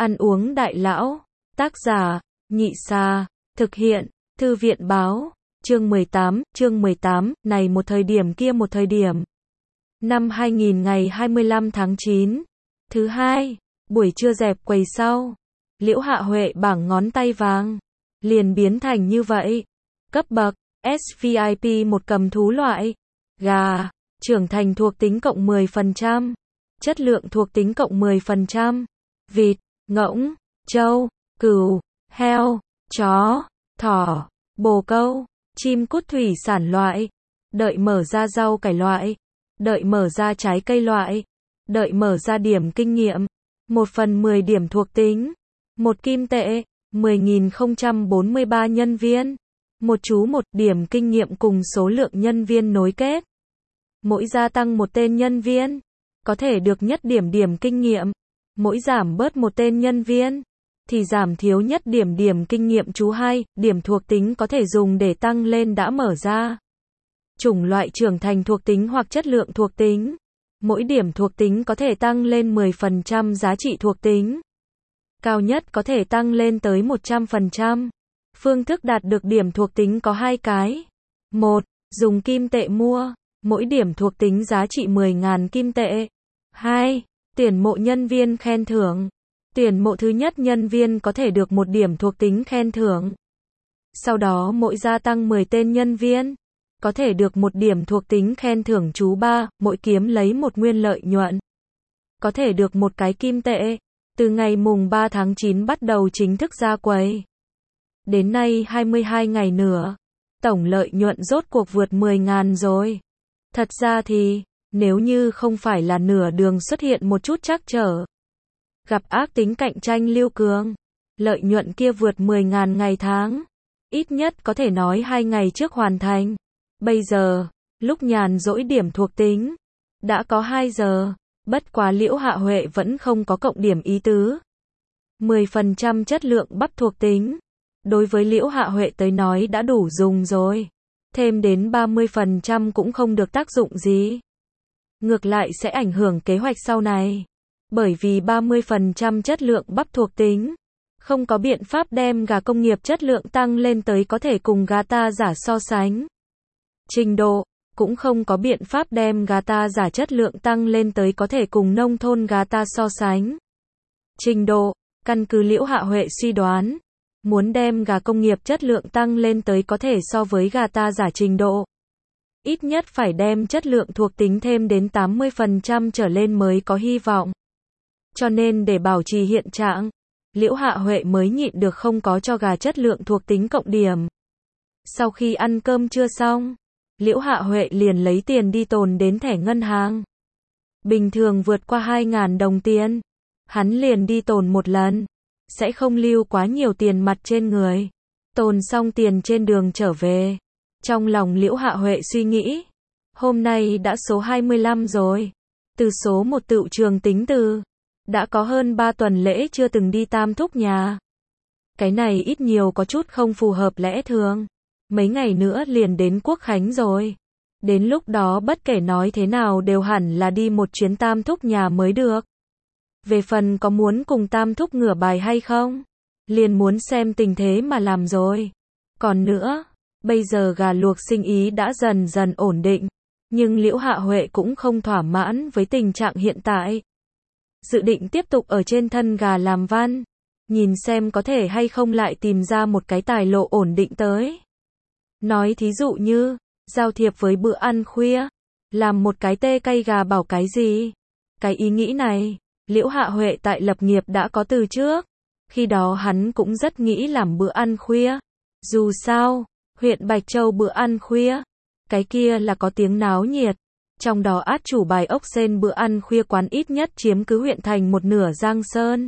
Ăn uống đại lão. Tác giả, Nhị Sa. Thực hiện, Thư viện báo. Chương 18, này một thời điểm kia một thời điểm. Năm 2000 ngày 25 tháng 9. Thứ hai, buổi trưa dẹp quầy sau. Liễu Hạ Huệ bảng ngón tay vàng. Liền biến thành như vậy. Cấp bậc, SVIP một cầm thú loại. Gà, trưởng thành thuộc tính cộng 10%. Chất lượng thuộc tính cộng 10%. Vịt, ngỗng, trâu, cừu, heo, chó, thỏ, bồ câu, chim cút thủy sản loại. Đợi mở ra rau cải loại. Đợi mở ra trái cây loại. Đợi mở ra điểm kinh nghiệm. 1/10 điểm thuộc tính. 1 kim tệ. 10.043 nhân viên. Một chú 1 điểm kinh nghiệm cùng số lượng nhân viên nối kết. Mỗi gia tăng một tên nhân viên, có thể được nhất điểm kinh nghiệm. Mỗi giảm bớt một tên nhân viên, thì giảm thiếu nhất điểm kinh nghiệm. Chú 2, điểm thuộc tính có thể dùng để tăng lên đã mở ra. Chủng loại trưởng thành thuộc tính hoặc chất lượng thuộc tính. Mỗi điểm thuộc tính có thể tăng lên 10% giá trị thuộc tính. Cao nhất có thể tăng lên tới 100%. Phương thức đạt được điểm thuộc tính có 2 cái. 1. Dùng kim tệ mua. Mỗi điểm thuộc tính giá trị 10.000 kim tệ. 2. Tuyển mộ nhân viên khen thưởng. Tuyển mộ thứ nhất nhân viên có thể được 1 điểm thuộc tính khen thưởng. Sau đó mỗi gia tăng 10 tên nhân viên, có thể được 1 điểm thuộc tính khen thưởng. Chú 3, mỗi kiếm lấy 1 nguyên lợi nhuận, có thể được 1 cái kim tệ. Từ ngày mùng 3 tháng 9 bắt đầu chính thức ra quầy. Đến nay 22 ngày nữa, tổng lợi nhuận rốt cuộc vượt 10.000 rồi. Thật ra thì, nếu như không phải là nửa đường xuất hiện một chút trắc trở, gặp ác tính cạnh tranh Lưu Cường, lợi nhuận kia vượt 10.000 ngày tháng, ít nhất có thể nói 2 ngày trước hoàn thành. Bây giờ, lúc nhàn rỗi điểm thuộc tính, đã có 2 giờ, bất quá Liễu Hạ Huệ vẫn không có cộng điểm ý tứ. 10% chất lượng bắp thuộc tính, đối với Liễu Hạ Huệ tới nói đã đủ dùng rồi. Thêm đến 30% cũng không được tác dụng gì. Ngược lại sẽ ảnh hưởng kế hoạch sau này. Bởi vì 30% chất lượng bắp thuộc tính, không có biện pháp đem gà công nghiệp chất lượng tăng lên tới có thể cùng gà ta giả so sánh. Trình độ, cũng không có biện pháp đem gà ta giả chất lượng tăng lên tới có thể cùng nông thôn gà ta so sánh. Trình độ, căn cứ Liễu Hạ Huệ suy đoán, muốn đem gà công nghiệp chất lượng tăng lên tới có thể so với gà ta giả trình độ, ít nhất phải đem chất lượng thuộc tính thêm đến 80% trở lên mới có hy vọng. Cho nên để bảo trì hiện trạng, Liễu Hạ Huệ mới nhịn được không có cho gà chất lượng thuộc tính cộng điểm. Sau khi ăn cơm trưa xong, Liễu Hạ Huệ liền lấy tiền đi tồn đến thẻ ngân hàng. Bình thường vượt qua 2.000 đồng tiền, hắn liền đi tồn một lần, sẽ không lưu quá nhiều tiền mặt trên người. Tồn xong tiền trên đường trở về. Trong lòng Liễu Hạ Huệ suy nghĩ, hôm nay đã số 25 rồi. Từ số 1 tựu trường tính từ, đã có hơn 3 tuần lễ chưa từng đi Tam Thúc nhà. Cái này ít nhiều có chút không phù hợp lẽ thường. Mấy ngày nữa liền đến Quốc Khánh rồi. Đến lúc đó bất kể nói thế nào đều hẳn là đi một chuyến Tam Thúc nhà mới được. Về phần có muốn cùng Tam Thúc ngửa bài hay không, liền muốn xem tình thế mà làm rồi. Còn nữa, bây giờ gà luộc sinh ý đã dần dần ổn định, nhưng Liễu Hạ Huệ cũng không thỏa mãn với tình trạng hiện tại. Dự định tiếp tục ở trên thân gà làm văn, nhìn xem có thể hay không lại tìm ra một cái tài lộ ổn định tới. Nói thí dụ như, giao thiệp với bữa ăn khuya, làm một cái tê cay gà bảo cái gì. Cái ý nghĩ này, Liễu Hạ Huệ tại lập nghiệp đã có từ trước. Khi đó hắn cũng rất nghĩ làm bữa ăn khuya. Dù sao, huyện Bạch Châu bữa ăn khuya, cái kia là có tiếng náo nhiệt. Trong đó át chủ bài ốc sên bữa ăn khuya quán ít nhất chiếm cứ huyện thành một nửa Giang Sơn.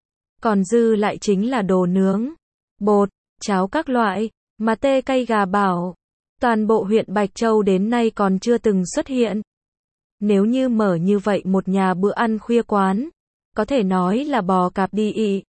Còn dư lại chính là đồ nướng, bột, cháo các loại, mà tê cay gà bảo, toàn bộ huyện Bạch Châu đến nay còn chưa từng xuất hiện. Nếu như mở như vậy một nhà bữa ăn khuya quán, có thể nói là bò cạp đi ị.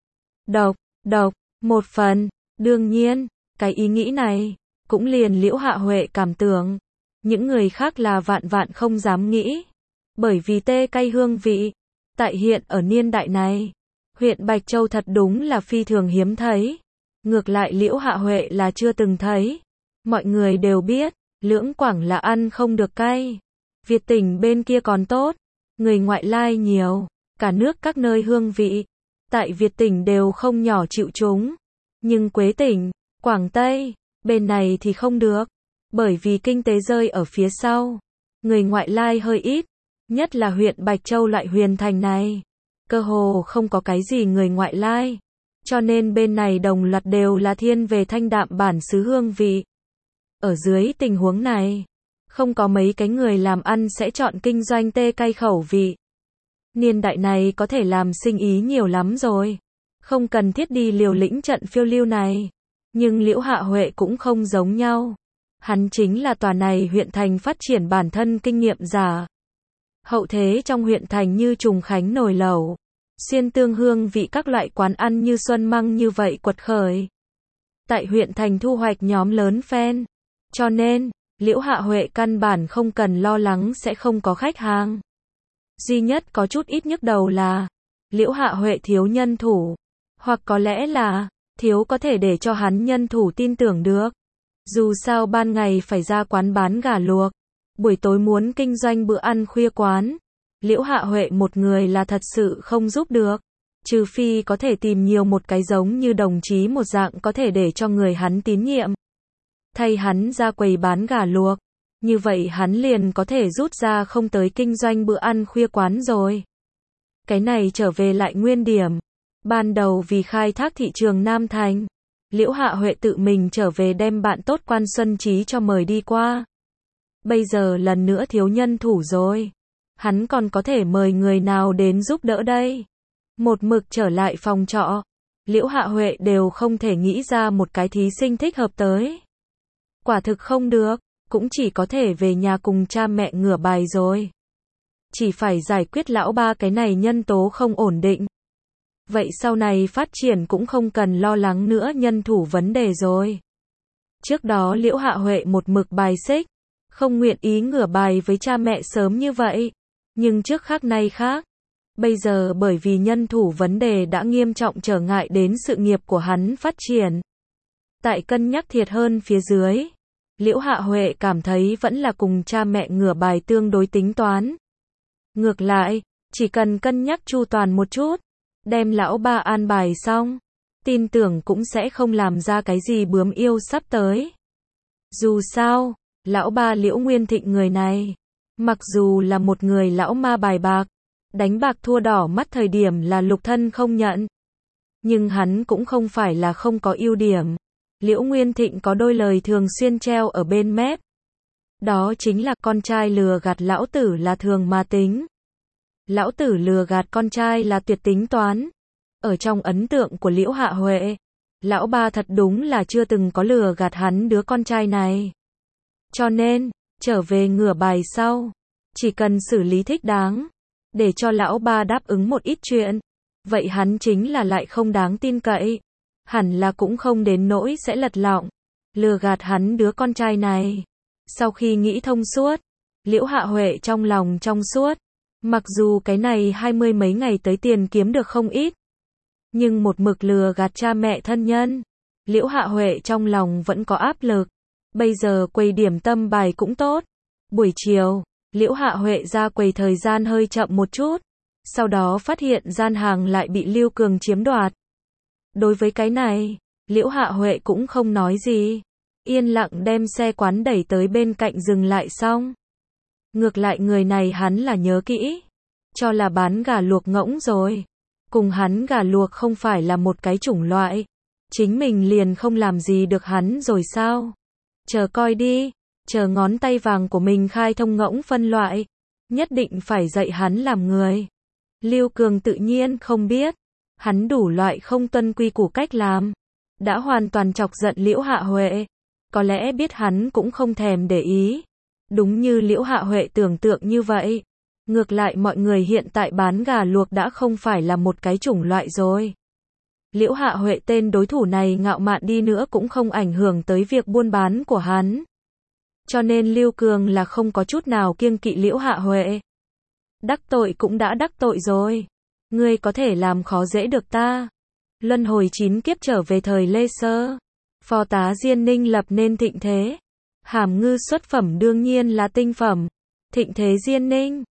Độc, một phần. Đương nhiên, cái ý nghĩ này, cũng liền Liễu Hạ Huệ cảm tưởng. Những người khác là vạn không dám nghĩ. Bởi vì tê cay hương vị, tại hiện ở niên đại này, Huyện Bạch Châu thật đúng là phi thường hiếm thấy. Ngược lại Liễu Hạ Huệ là chưa từng thấy. Mọi người đều biết, Lưỡng Quảng là ăn không được cay. Việt tỉnh bên kia còn tốt, người ngoại lai nhiều, cả nước các nơi hương vị. Tại Việt tỉnh đều không nhỏ chịu chúng. Nhưng Quế tỉnh, Quảng Tây, bên này thì không được. Bởi vì kinh tế rơi ở phía sau. Người ngoại lai hơi ít, nhất là huyện Bạch Châu loại huyền thành này. Cơ hồ không có cái gì người ngoại lai. Cho nên bên này đồng loạt đều là thiên về thanh đạm bản xứ hương vị. Ở dưới tình huống này, không có mấy cái người làm ăn sẽ chọn kinh doanh tê cay khẩu vị. Niên đại này có thể làm sinh ý nhiều lắm rồi. Không cần thiết đi liều lĩnh trận phiêu lưu này. Nhưng Liễu Hạ Huệ cũng không giống nhau. Hắn chính là tòa này huyện thành phát triển bản thân kinh nghiệm giả. Hậu thế trong huyện thành như Trùng Khánh nồi lẩu, Xuyên Tương hương vị các loại quán ăn như Xuân Măng như vậy quật khởi. Tại huyện thành thu hoạch nhóm lớn fan. Cho nên, Liễu Hạ Huệ căn bản không cần lo lắng sẽ không có khách hàng. Duy nhất có chút ít nhức đầu là Liễu Hạ Huệ thiếu nhân thủ. Hoặc có lẽ là thiếu có thể để cho hắn nhân thủ tin tưởng được. Dù sao ban ngày phải ra quán bán gà luộc, buổi tối muốn kinh doanh bữa ăn khuya quán. Liễu Hạ Huệ một người là thật sự không giúp được. Trừ phi có thể tìm nhiều một cái giống như đồng chí một dạng có thể để cho người hắn tín nhiệm. Thay hắn ra quầy bán gà luộc. Như vậy hắn liền có thể rút ra không tới kinh doanh bữa ăn khuya quán rồi. Cái này trở về lại nguyên điểm. Ban đầu vì khai thác thị trường Nam Thành, Liễu Hạ Huệ tự mình trở về đem bạn tốt Quan Xuân Trí cho mời đi qua. Bây giờ lần nữa thiếu nhân thủ rồi. Hắn còn có thể mời người nào đến giúp đỡ đây? Một mực trở lại phòng trọ, Liễu Hạ Huệ đều không thể nghĩ ra một cái thí sinh thích hợp tới. Quả thực không được, cũng chỉ có thể về nhà cùng cha mẹ ngửa bài rồi. Chỉ phải giải quyết lão ba cái này nhân tố không ổn định. Vậy sau này phát triển cũng không cần lo lắng nữa nhân thủ vấn đề rồi. Trước đó Liễu Hạ Huệ một mực bài xích, không nguyện ý ngửa bài với cha mẹ sớm như vậy. Nhưng trước khác nay khác. Bây giờ bởi vì nhân thủ vấn đề đã nghiêm trọng trở ngại đến sự nghiệp của hắn phát triển. Tại cân nhắc thiệt hơn phía dưới, Liễu Hạ Huệ cảm thấy vẫn là cùng cha mẹ ngửa bài tương đối tính toán. Ngược lại, chỉ cần cân nhắc chu toàn một chút, đem lão ba an bài xong, tin tưởng cũng sẽ không làm ra cái gì bướm yêu sắp tới. Dù sao, lão ba Liễu Nguyên Thịnh người này, mặc dù là một người lão ma bài bạc, đánh bạc thua đỏ mắt thời điểm là lục thân không nhận. Nhưng hắn cũng không phải là không có ưu điểm. Liễu Nguyên Thịnh có đôi lời thường xuyên treo ở bên mép. Đó chính là con trai lừa gạt lão tử là thường mà tính. Lão tử lừa gạt con trai là tuyệt tính toán. Ở trong ấn tượng của Liễu Hạ Huệ, lão ba thật đúng là chưa từng có lừa gạt hắn đứa con trai này. Cho nên, trở về ngửa bài sau, chỉ cần xử lý thích đáng, để cho lão ba đáp ứng một ít chuyện, vậy hắn chính là lại không đáng tin cậy. Hẳn là cũng không đến nỗi sẽ lật lọng, lừa gạt hắn đứa con trai này. Sau khi nghĩ thông suốt, Liễu Hạ Huệ trong lòng trong suốt. Mặc dù cái này 20 mấy ngày tới tiền kiếm được không ít, nhưng một mực lừa gạt cha mẹ thân nhân, Liễu Hạ Huệ trong lòng vẫn có áp lực. Bây giờ quầy điểm tâm bài cũng tốt. Buổi chiều, Liễu Hạ Huệ ra quầy thời gian hơi chậm một chút. Sau đó phát hiện gian hàng lại bị Lưu Cường chiếm đoạt. Đối với cái này, Liễu Hạ Huệ cũng không nói gì. Yên lặng đem xe quán đẩy tới bên cạnh dừng lại xong. Ngược lại người này hắn là nhớ kỹ. Cho là bán gà luộc ngỗng rồi. Cùng hắn gà luộc không phải là một cái chủng loại. Chính mình liền không làm gì được hắn rồi sao? Chờ coi đi. Chờ ngón tay vàng của mình khai thông ngỗng phân loại. Nhất định phải dạy hắn làm người. Lưu Cường tự nhiên không biết. Hắn đủ loại không tuân quy củ cách làm. Đã hoàn toàn chọc giận Liễu Hạ Huệ. Có lẽ biết hắn cũng không thèm để ý. Đúng như Liễu Hạ Huệ tưởng tượng như vậy. Ngược lại mọi người hiện tại bán gà luộc đã không phải là một cái chủng loại rồi. Liễu Hạ Huệ tên đối thủ này ngạo mạn đi nữa cũng không ảnh hưởng tới việc buôn bán của hắn. Cho nên Lưu Cường là không có chút nào kiêng kỵ Liễu Hạ Huệ. Đắc tội cũng đã đắc tội rồi. Ngươi có thể làm khó dễ được ta. Luân hồi 9 kiếp trở về thời Lê Sơ. Phó tá Diên Ninh lập nên thịnh thế. Hàm Ngư xuất phẩm đương nhiên là tinh phẩm. Thịnh thế Diên Ninh.